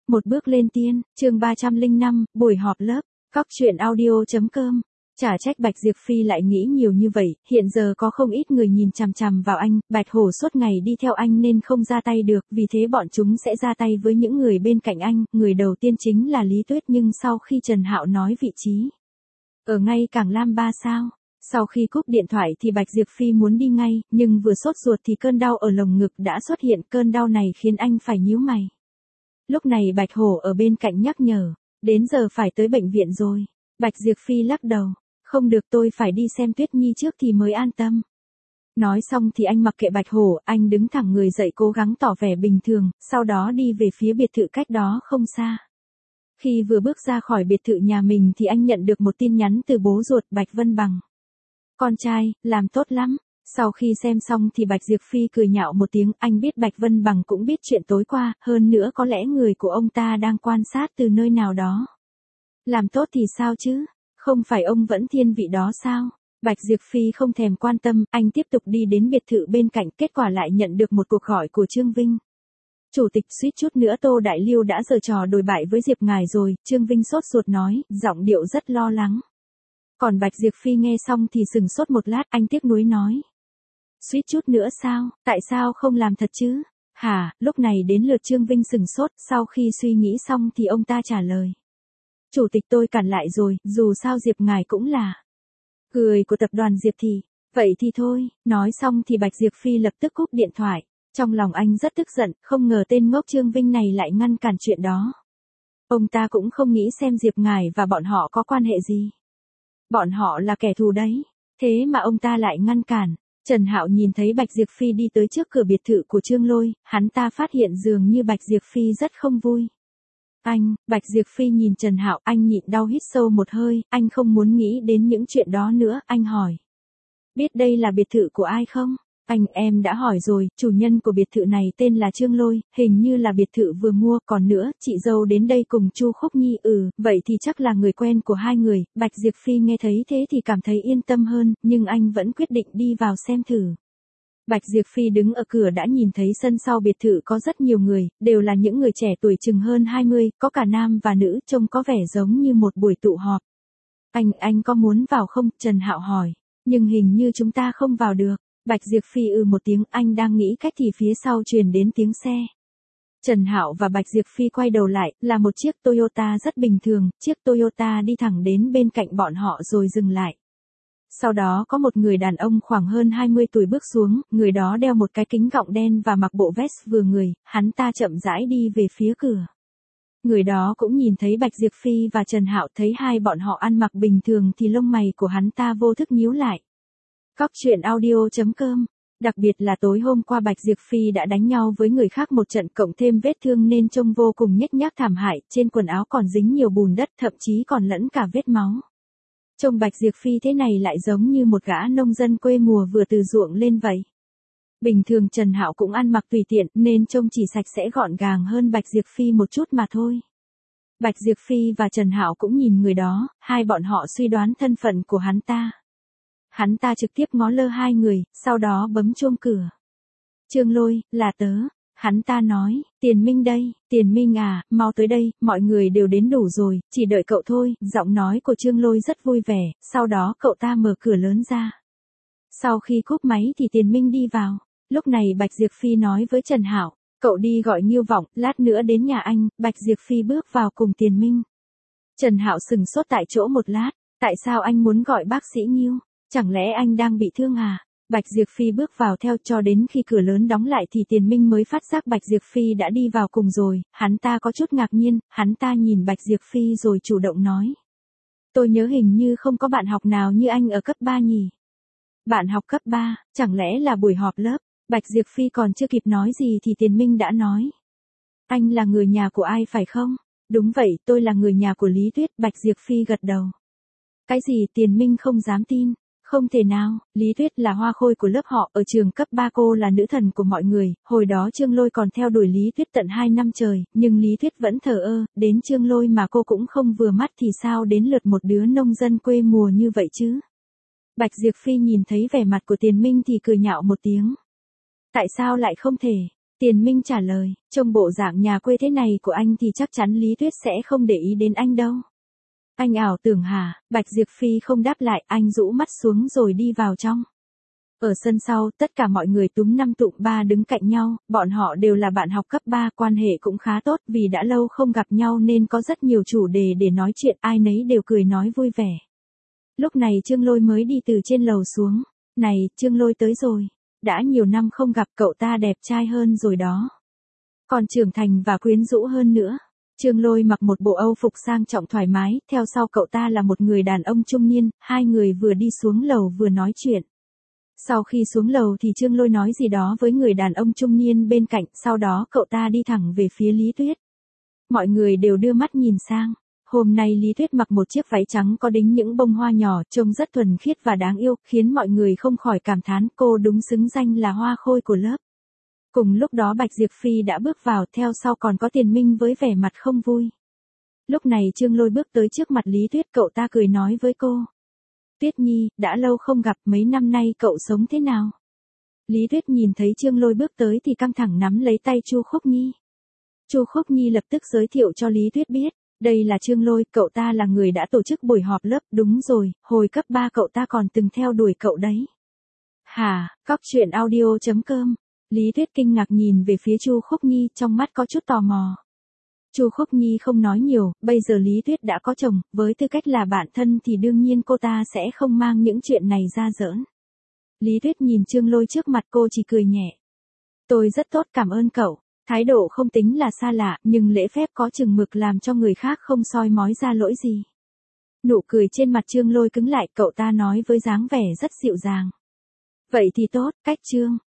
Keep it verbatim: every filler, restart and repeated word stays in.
Một bước lên tiên, chương ba trăm lẻ năm, buổi họp lớp, cóc truyện audio chấm com. Chả trách Bạch Diệp Phi lại nghĩ nhiều như vậy, hiện giờ có không ít người nhìn chằm chằm vào anh, Bạch Hổ suốt ngày đi theo anh nên không ra tay được, vì thế bọn chúng sẽ ra tay với những người bên cạnh anh, người đầu tiên chính là Lý Tuyết, nhưng sau khi Trần Hạo nói vị trí ở ngay Cảng Lam ba sao. Sau khi cúp điện thoại thì Bạch Diệp Phi muốn đi ngay, nhưng vừa sốt ruột thì cơn đau ở lồng ngực đã xuất hiện, cơn đau này khiến anh phải nhíu mày. Lúc này Bạch Hổ ở bên cạnh nhắc nhở, đến giờ phải tới bệnh viện rồi. Bạch Diệp Phi lắc đầu, không được, tôi phải đi xem Tuyết Nhi trước thì mới an tâm. Nói xong thì anh mặc kệ Bạch Hổ, anh đứng thẳng người dậy cố gắng tỏ vẻ bình thường, sau đó đi về phía biệt thự cách đó không xa. Khi vừa bước ra khỏi biệt thự nhà mình thì anh nhận được một tin nhắn từ bố ruột Bạch Vân Bằng. Con trai, làm tốt lắm. Sau khi xem xong thì Bạch Diệp Phi cười nhạo một tiếng, anh biết Bạch Vân Bằng cũng biết chuyện tối qua, hơn nữa có lẽ người của ông ta đang quan sát từ nơi nào đó. Làm tốt thì sao chứ, không phải ông vẫn thiên vị đó sao? Bạch Diệp Phi không thèm quan tâm, anh tiếp tục đi đến biệt thự bên cạnh, kết quả lại nhận được một cuộc gọi của Trương Vinh. Chủ tịch, suýt chút nữa Tô Đại Liêu đã giở trò đồi bại với Diệp ngài rồi, Trương Vinh sốt ruột nói, giọng điệu rất lo lắng. Còn Bạch Diệp Phi nghe xong thì sừng sốt một lát, anh tiếc nuối nói. Suýt chút nữa sao, tại sao không làm thật chứ? Hả, lúc này đến lượt Trương Vinh sừng sốt, sau khi suy nghĩ xong thì ông ta trả lời. Chủ tịch, tôi cản lại rồi, dù sao Diệp ngài cũng là người của tập đoàn Diệp thì, vậy thì thôi, nói xong thì Bạch Diệp Phi lập tức cúp điện thoại. Trong lòng anh rất tức giận, không ngờ tên ngốc Trương Vinh này lại ngăn cản chuyện đó. Ông ta cũng không nghĩ xem Diệp ngài và bọn họ có quan hệ gì. Bọn họ là kẻ thù đấy, thế mà ông ta lại ngăn cản. Trần Hạo nhìn thấy Bạch Diệp Phi đi tới trước cửa biệt thự của Trương Lôi, hắn ta phát hiện dường như Bạch Diệp Phi rất không vui. Anh, Bạch Diệp Phi nhìn Trần Hạo, anh nhịn đau hít sâu một hơi, anh không muốn nghĩ đến những chuyện đó nữa, anh hỏi. Biết đây là biệt thự của ai không? Anh, em đã hỏi rồi, chủ nhân của biệt thự này tên là Trương Lôi, hình như là biệt thự vừa mua, còn nữa, chị dâu đến đây cùng Chu Khúc Nhi, ừ, vậy thì chắc là người quen của hai người. Bạch Diệp Phi nghe thấy thế thì cảm thấy yên tâm hơn, nhưng anh vẫn quyết định đi vào xem thử. Bạch Diệp Phi đứng ở cửa đã nhìn thấy sân sau biệt thự có rất nhiều người, đều là những người trẻ tuổi chừng hơn hai mươi, có cả nam và nữ, trông có vẻ giống như một buổi tụ họp. Anh, anh có muốn vào không? Trần Hạo hỏi, nhưng hình như chúng ta không vào được. Bạch Diệp Phi ừ một tiếng, anh đang nghĩ cách thì phía sau truyền đến tiếng xe. Trần Hạo và Bạch Diệp Phi quay đầu lại, là một chiếc Toyota rất bình thường, chiếc Toyota đi thẳng đến bên cạnh bọn họ rồi dừng lại. Sau đó có một người đàn ông khoảng hơn hai mươi tuổi bước xuống, người đó đeo một cái kính gọng đen và mặc bộ vest vừa người, hắn ta chậm rãi đi về phía cửa. Người đó cũng nhìn thấy Bạch Diệp Phi và Trần Hạo, thấy hai bọn họ ăn mặc bình thường thì lông mày của hắn ta vô thức nhíu lại. Cóc truyện audio chấm com. Đặc biệt là tối hôm qua Bạch Diệp Phi đã đánh nhau với người khác một trận, cộng thêm vết thương nên trông vô cùng nhếch nhác thảm hại, trên quần áo còn dính nhiều bùn đất, thậm chí còn lẫn cả vết máu. Trông Bạch Diệp Phi thế này lại giống như một gã nông dân quê mùa vừa từ ruộng lên vậy. Bình thường Trần Hạo cũng ăn mặc tùy tiện nên trông chỉ sạch sẽ gọn gàng hơn Bạch Diệp Phi một chút mà thôi. Bạch Diệp Phi và Trần Hạo cũng nhìn người đó, hai bọn họ suy đoán thân phận của hắn ta. Hắn ta trực tiếp ngó lơ hai người, sau đó bấm chuông cửa. Trương Lôi, là tớ. Hắn ta nói, Tiền Minh đây, Tiền Minh à, mau tới đây, mọi người đều đến đủ rồi, chỉ đợi cậu thôi. Giọng nói của Trương Lôi rất vui vẻ, sau đó cậu ta mở cửa lớn ra. Sau khi cúp máy thì Tiền Minh đi vào. Lúc này Bạch Diệp Phi nói với Trần Hạo, cậu đi gọi Nghiêu Vọng, lát nữa đến nhà anh. Bạch Diệp Phi bước vào cùng Tiền Minh. Trần Hạo sừng sốt tại chỗ một lát, tại sao anh muốn gọi bác sĩ Nghiêu? Chẳng lẽ anh đang bị thương à? Bạch Diệp Phi bước vào theo, cho đến khi cửa lớn đóng lại thì Tiền Minh mới phát giác Bạch Diệp Phi đã đi vào cùng rồi, hắn ta có chút ngạc nhiên, hắn ta nhìn Bạch Diệp Phi rồi chủ động nói. Tôi nhớ hình như không có bạn học nào như anh ở cấp ba nhỉ? Bạn học cấp ba, chẳng lẽ là buổi họp lớp? Bạch Diệp Phi còn chưa kịp nói gì thì Tiền Minh đã nói. Anh là người nhà của ai phải không? Đúng vậy, tôi là người nhà của Lý Tuyết. Bạch Diệp Phi gật đầu. Cái gì? Tiền Minh không dám tin. Không thể nào, Lý Tuyết là hoa khôi của lớp họ, ở trường cấp ba cô là nữ thần của mọi người, hồi đó Trương Lôi còn theo đuổi Lý Tuyết tận hai năm trời, nhưng Lý Tuyết vẫn thờ ơ, đến Trương Lôi mà cô cũng không vừa mắt thì sao đến lượt một đứa nông dân quê mùa như vậy chứ? Bạch Diệp Phi nhìn thấy vẻ mặt của Tiền Minh thì cười nhạo một tiếng. Tại sao lại không thể? Tiền Minh trả lời, trông bộ dạng nhà quê thế này của anh thì chắc chắn Lý Tuyết sẽ không để ý đến anh đâu. Anh ảo tưởng hả? Bạch Diệp Phi không đáp lại, anh rũ mắt xuống rồi đi vào trong. Ở sân sau, tất cả mọi người túm năm tụm ba đứng cạnh nhau, bọn họ đều là bạn học cấp ba, quan hệ cũng khá tốt vì đã lâu không gặp nhau nên có rất nhiều chủ đề để nói chuyện, ai nấy đều cười nói vui vẻ. Lúc này Trương Lôi mới đi từ trên lầu xuống. Này, Trương Lôi tới rồi. Đã nhiều năm không gặp, cậu ta đẹp trai hơn rồi đó. Còn trưởng thành và quyến rũ hơn nữa. Trương Lôi mặc một bộ Âu phục sang trọng thoải mái, theo sau cậu ta là một người đàn ông trung niên, hai người vừa đi xuống lầu vừa nói chuyện. Sau khi xuống lầu thì Trương Lôi nói gì đó với người đàn ông trung niên bên cạnh, sau đó cậu ta đi thẳng về phía Lý Tuyết. Mọi người đều đưa mắt nhìn sang. Hôm nay Lý Tuyết mặc một chiếc váy trắng có đính những bông hoa nhỏ, trông rất thuần khiết và đáng yêu, khiến mọi người không khỏi cảm thán cô đúng xứng danh là hoa khôi của lớp. Cùng lúc đó Bạch Diệp Phi đã bước vào, theo sau còn có Tiền Minh với vẻ mặt không vui. Lúc này Trương Lôi bước tới trước mặt Lý Tuyết, cậu ta cười nói với cô. Tuyết Nhi, đã lâu không gặp, mấy năm nay cậu sống thế nào? Lý Tuyết nhìn thấy Trương Lôi bước tới thì căng thẳng nắm lấy tay Chu Khúc Nhi. Chu Khúc Nhi lập tức giới thiệu cho Lý Tuyết biết. Đây là Trương Lôi, cậu ta là người đã tổ chức buổi họp lớp, đúng rồi, hồi cấp ba cậu ta còn từng theo đuổi cậu đấy. Hả, cóc truyện audio chấm com. Lý Tuyết kinh ngạc nhìn về phía Chu Khúc Nhi, trong mắt có chút tò mò. Chu Khúc Nhi không nói nhiều, bây giờ Lý Tuyết đã có chồng, với tư cách là bạn thân thì đương nhiên cô ta sẽ không mang những chuyện này ra giỡn. Lý Tuyết nhìn Trương Lôi trước mặt, cô chỉ cười nhẹ. Tôi rất tốt, cảm ơn cậu. Thái độ không tính là xa lạ, nhưng lễ phép có chừng mực làm cho người khác không soi mói ra lỗi gì. Nụ cười trên mặt Trương Lôi cứng lại, cậu ta nói với dáng vẻ rất dịu dàng. Vậy thì tốt, cách Trương.